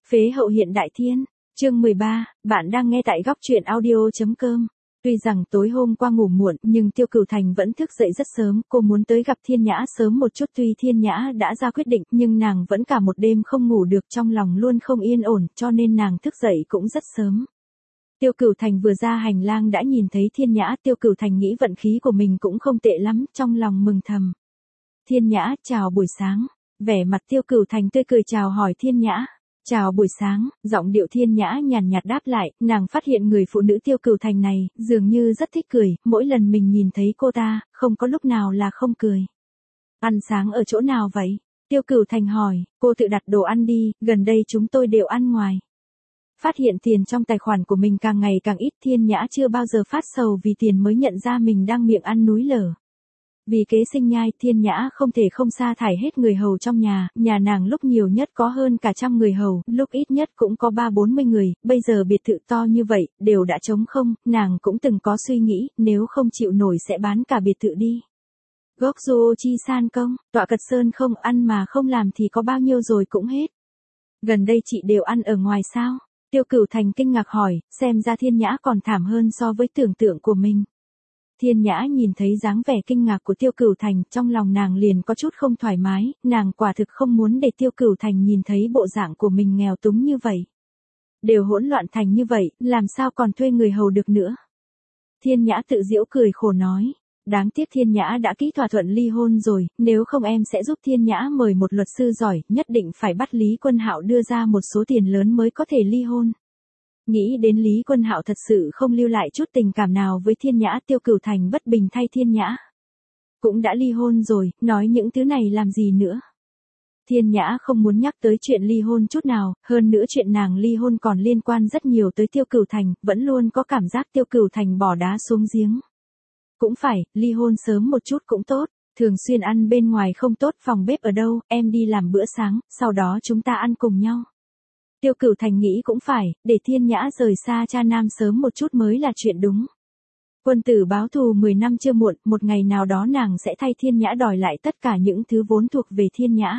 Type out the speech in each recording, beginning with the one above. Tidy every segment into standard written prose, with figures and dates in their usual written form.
Phế hậu hiện đại thiên, chương 13, bạn đang nghe tại góc truyện audio.com. Tuy rằng tối hôm qua ngủ muộn nhưng Tiêu Cửu Thành vẫn thức dậy rất sớm, cô muốn tới gặp Thiên Nhã sớm một chút. Tuy Thiên Nhã đã ra quyết định nhưng nàng vẫn cả một đêm không ngủ được, trong lòng luôn không yên ổn cho nên nàng thức dậy cũng rất sớm. Tiêu Cửu Thành vừa ra hành lang đã nhìn thấy Thiên Nhã, Tiêu Cửu Thành nghĩ vận khí của mình cũng không tệ lắm, trong lòng mừng thầm. Thiên Nhã, chào buổi sáng. Vẻ mặt Tiêu Cửu Thành tươi cười chào hỏi Thiên Nhã. Chào buổi sáng, giọng điệu Thiên Nhã nhàn nhạt đáp lại, nàng phát hiện người phụ nữ Tiêu Cửu Thành này, dường như rất thích cười, mỗi lần mình nhìn thấy cô ta, không có lúc nào là không cười. Ăn sáng ở chỗ nào vậy? Tiêu Cửu Thành hỏi, cô tự đặt đồ ăn đi, gần đây chúng tôi đều ăn ngoài. Phát hiện tiền trong tài khoản của mình càng ngày càng ít, Thiên Nhã chưa bao giờ phát sầu vì tiền mới nhận ra mình đang miệng ăn núi lở. Vì kế sinh nhai, Thiên Nhã không thể không sa thải hết người hầu trong nhà nàng lúc nhiều nhất có hơn cả 100 người hầu, lúc ít nhất cũng có 30-40 người, bây giờ biệt thự to như vậy, đều đã trống không, nàng cũng từng có suy nghĩ, nếu không chịu nổi sẽ bán cả biệt thự đi. Gốc du chi san công, tọa cật sơn không ăn mà không làm thì có bao nhiêu rồi cũng hết. Gần đây chị đều ăn ở ngoài sao? Tiêu Cửu Thành kinh ngạc hỏi, xem ra Thiên Nhã còn thảm hơn so với tưởng tượng của mình. Thiên Nhã nhìn thấy dáng vẻ kinh ngạc của Tiêu Cửu Thành, trong lòng nàng liền có chút không thoải mái, nàng quả thực không muốn để Tiêu Cửu Thành nhìn thấy bộ dạng của mình nghèo túng như vậy. Đều hỗn loạn thành như vậy, làm sao còn thuê người hầu được nữa. Thiên Nhã tự giễu cười khổ nói, đáng tiếc Thiên Nhã đã ký thỏa thuận ly hôn rồi, nếu không em sẽ giúp Thiên Nhã mời một luật sư giỏi, nhất định phải bắt Lý Quân Hạo đưa ra một số tiền lớn mới có thể ly hôn. Nghĩ đến Lý Quân Hạo thật sự không lưu lại chút tình cảm nào với Thiên Nhã, Tiêu Cửu Thành bất bình thay Thiên Nhã. Cũng đã ly hôn rồi, nói những thứ này làm gì nữa. Thiên Nhã không muốn nhắc tới chuyện ly hôn chút nào, hơn nữa chuyện nàng ly hôn còn liên quan rất nhiều tới Tiêu Cửu Thành, vẫn luôn có cảm giác Tiêu Cửu Thành bỏ đá xuống giếng. Cũng phải, ly hôn sớm một chút cũng tốt, thường xuyên ăn bên ngoài không tốt, phòng bếp ở đâu, em đi làm bữa sáng, sau đó chúng ta ăn cùng nhau. Tiêu Cửu Thành nghĩ cũng phải, để Thiên Nhã rời xa cha nam sớm một chút mới là chuyện đúng. Quân tử báo thù 10 năm chưa muộn, một ngày nào đó nàng sẽ thay Thiên Nhã đòi lại tất cả những thứ vốn thuộc về Thiên Nhã.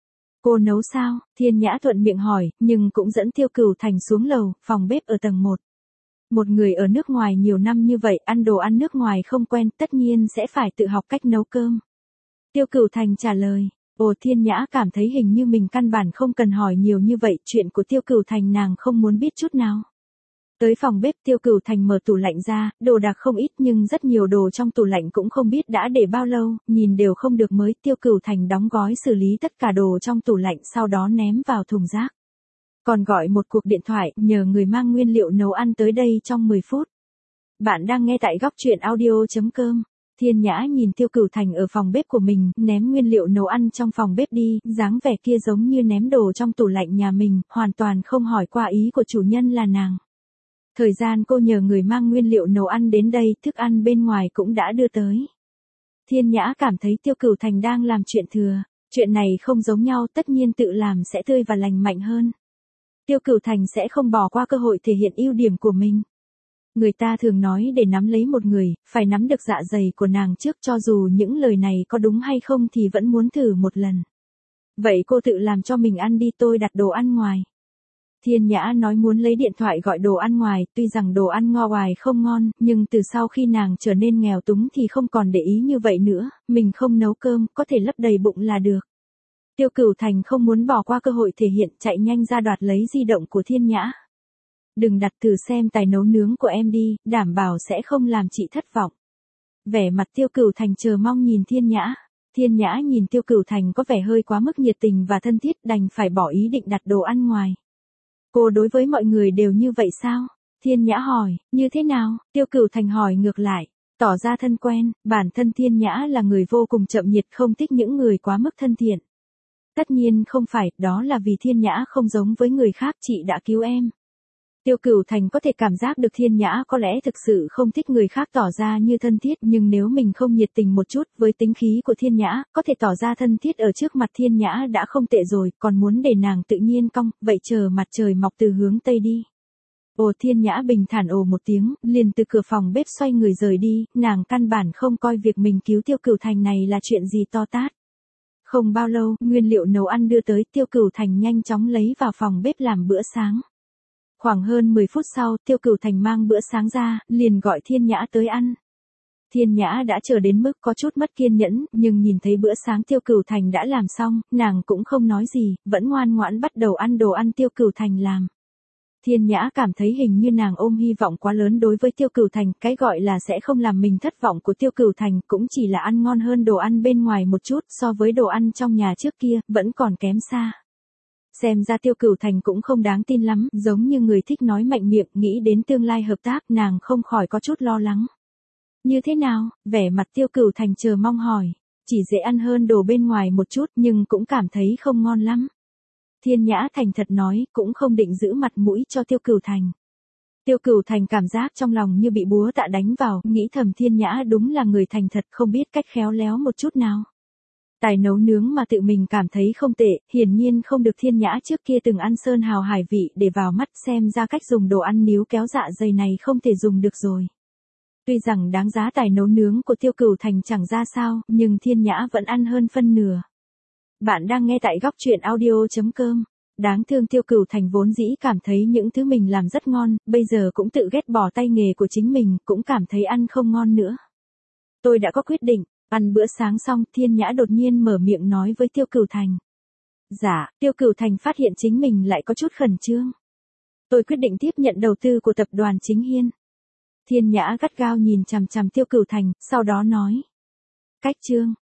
Cô nấu sao? Thiên Nhã thuận miệng hỏi, nhưng cũng dẫn Tiêu Cửu Thành xuống lầu, phòng bếp ở tầng 1. Một người ở nước ngoài nhiều năm như vậy, ăn đồ ăn nước ngoài không quen, tất nhiên sẽ phải tự học cách nấu cơm. Tiêu Cửu Thành trả lời. Ồ, Thiên Nhã cảm thấy hình như mình căn bản không cần hỏi nhiều như vậy, chuyện của Tiêu Cửu Thành nàng không muốn biết chút nào. Tới phòng bếp, Tiêu Cửu Thành mở tủ lạnh ra, đồ đạc không ít nhưng rất nhiều đồ trong tủ lạnh cũng không biết đã để bao lâu, nhìn đều không được mới. Tiêu Cửu Thành đóng gói xử lý tất cả đồ trong tủ lạnh sau đó ném vào thùng rác. Còn gọi một cuộc điện thoại, nhờ người mang nguyên liệu nấu ăn tới đây trong 10 phút. Bạn đang nghe tại góc truyện audio.com. Thiên Nhã nhìn Tiêu Cửu Thành ở phòng bếp của mình, ném nguyên liệu nấu ăn trong phòng bếp đi, dáng vẻ kia giống như ném đồ trong tủ lạnh nhà mình, hoàn toàn không hỏi qua ý của chủ nhân là nàng. Thời gian cô nhờ người mang nguyên liệu nấu ăn đến đây, thức ăn bên ngoài cũng đã đưa tới. Thiên Nhã cảm thấy Tiêu Cửu Thành đang làm chuyện thừa, chuyện này không giống nhau, tất nhiên tự làm sẽ tươi và lành mạnh hơn. Tiêu Cửu Thành sẽ không bỏ qua cơ hội thể hiện ưu điểm của mình. Người ta thường nói để nắm lấy một người, phải nắm được dạ dày của nàng trước, cho dù những lời này có đúng hay không thì vẫn muốn thử một lần. Vậy cô tự làm cho mình ăn đi, tôi đặt đồ ăn ngoài. Thiên Nhã nói muốn lấy điện thoại gọi đồ ăn ngoài, tuy rằng đồ ăn ngoài không ngon, nhưng từ sau khi nàng trở nên nghèo túng thì không còn để ý như vậy nữa, mình không nấu cơm, có thể lấp đầy bụng là được. Tiêu Cửu Thành không muốn bỏ qua cơ hội thể hiện, chạy nhanh ra đoạt lấy di động của Thiên Nhã. Đừng đặt, thử xem tài nấu nướng của em đi, đảm bảo sẽ không làm chị thất vọng. Vẻ mặt Tiêu Cửu Thành chờ mong nhìn Thiên Nhã. Thiên Nhã nhìn Tiêu Cửu Thành có vẻ hơi quá mức nhiệt tình và thân thiết, đành phải bỏ ý định đặt đồ ăn ngoài. Cô đối với mọi người đều như vậy sao? Thiên Nhã hỏi, như thế nào? Tiêu Cửu Thành hỏi ngược lại, tỏ ra thân quen, bản thân Thiên Nhã là người vô cùng chậm nhiệt, không thích những người quá mức thân thiện. Tất nhiên không phải, đó là vì Thiên Nhã không giống với người khác, chị đã cứu em. Tiêu Cửu Thành có thể cảm giác được Thiên Nhã có lẽ thực sự không thích người khác tỏ ra như thân thiết, nhưng nếu mình không nhiệt tình một chút, với tính khí của Thiên Nhã, có thể tỏ ra thân thiết ở trước mặt Thiên Nhã đã không tệ rồi, còn muốn để nàng tự nhiên cong, vậy chờ mặt trời mọc từ hướng Tây đi. Ồ, Thiên Nhã bình thản ồ một tiếng, liền từ cửa phòng bếp xoay người rời đi, nàng căn bản không coi việc mình cứu Tiêu Cửu Thành này là chuyện gì to tát. Không bao lâu, nguyên liệu nấu ăn đưa tới, Tiêu Cửu Thành nhanh chóng lấy vào phòng bếp làm bữa sáng. Khoảng hơn 10 phút sau, Tiêu Cửu Thành mang bữa sáng ra, liền gọi Thiên Nhã tới ăn. Thiên Nhã đã chờ đến mức có chút mất kiên nhẫn, nhưng nhìn thấy bữa sáng Tiêu Cửu Thành đã làm xong, nàng cũng không nói gì, vẫn ngoan ngoãn bắt đầu ăn đồ ăn Tiêu Cửu Thành làm. Thiên Nhã cảm thấy hình như nàng ôm hy vọng quá lớn đối với Tiêu Cửu Thành, cái gọi là sẽ không làm mình thất vọng của Tiêu Cửu Thành cũng chỉ là ăn ngon hơn đồ ăn bên ngoài một chút, so với đồ ăn trong nhà trước kia, vẫn còn kém xa. Xem ra Tiêu Cửu Thành cũng không đáng tin lắm, giống như người thích nói mạnh miệng, nghĩ đến tương lai hợp tác, nàng không khỏi có chút lo lắng. Như thế nào? Vẻ mặt Tiêu Cửu Thành chờ mong hỏi. Chỉ dễ ăn hơn đồ bên ngoài một chút nhưng cũng cảm thấy không ngon lắm. Thiên Nhã thành thật nói, cũng không định giữ mặt mũi cho Tiêu Cửu Thành. Tiêu Cửu Thành cảm giác trong lòng như bị búa tạ đánh vào, nghĩ thầm Thiên Nhã đúng là người thành thật, không biết cách khéo léo một chút nào. Tài nấu nướng mà tự mình cảm thấy không tệ, hiển nhiên không được Thiên Nhã trước kia từng ăn sơn hào hải vị để vào mắt, xem ra cách dùng đồ ăn níu kéo dạ dày này không thể dùng được rồi. Tuy rằng đáng giá tài nấu nướng của Tiêu Cửu Thành chẳng ra sao, nhưng Thiên Nhã vẫn ăn hơn phân nửa. Bạn đang nghe tại góc truyện audio.com. Đáng thương Tiêu Cửu Thành vốn dĩ cảm thấy những thứ mình làm rất ngon, bây giờ cũng tự ghét bỏ tay nghề của chính mình, cũng cảm thấy ăn không ngon nữa. Tôi đã có quyết định, ăn bữa sáng xong, Thiên Nhã đột nhiên mở miệng nói với Tiêu Cửu Thành. Dạ, Tiêu Cửu Thành phát hiện chính mình lại có chút khẩn trương. Tôi quyết định tiếp nhận đầu tư của tập đoàn Chính Hiên. Thiên Nhã gắt gao nhìn chằm chằm Tiêu Cửu Thành, sau đó nói. Cách chương.